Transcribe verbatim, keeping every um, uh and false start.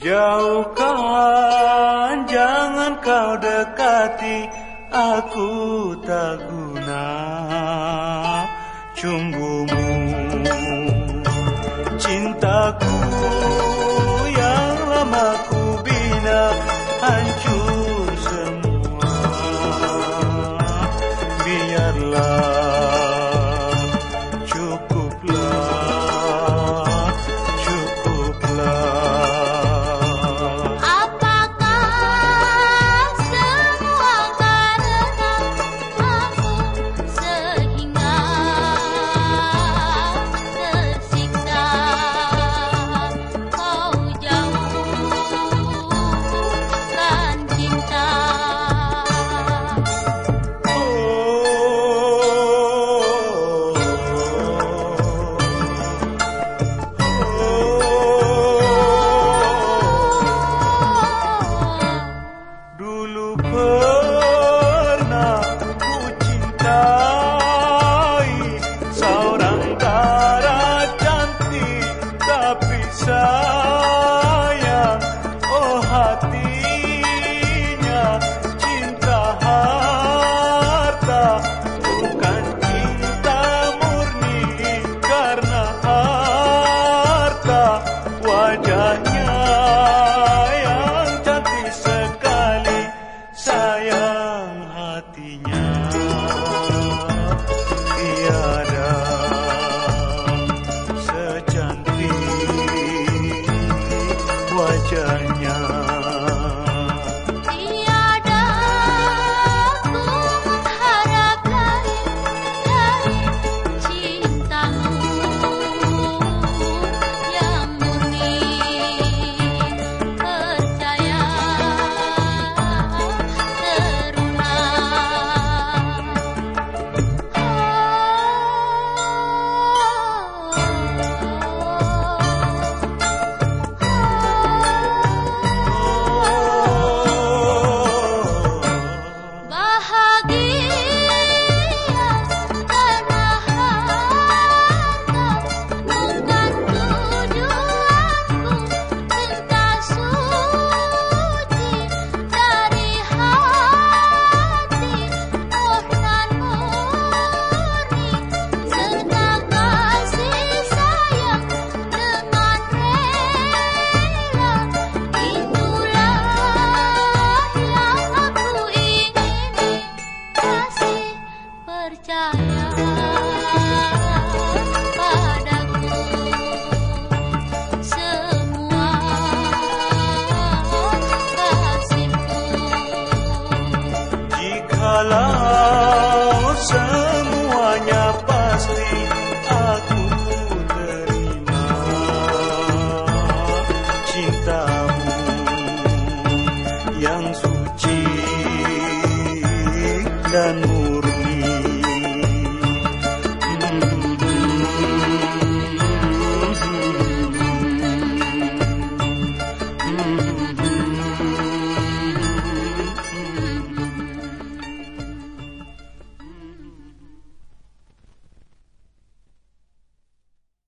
Jauhkan, jangan kau dekati, aku tak guna cumbumu. Cintaku yang lama ku bina hancur semua. Biarlah, cukuplah, cukuplah. Sayang, oh hatinya cinta harta, bukan cinta murni karena harta. Wajahnya yang cantik sekali, sayang hatinya tiada wajahnya. Tiada ku mengharap lain dari cintamu yang murni. Percaya teruna. Percaya padaku semua kasihku. Jikalau semuanya pasti aku terima cintamu yang suci dan murni. Mm-hmm.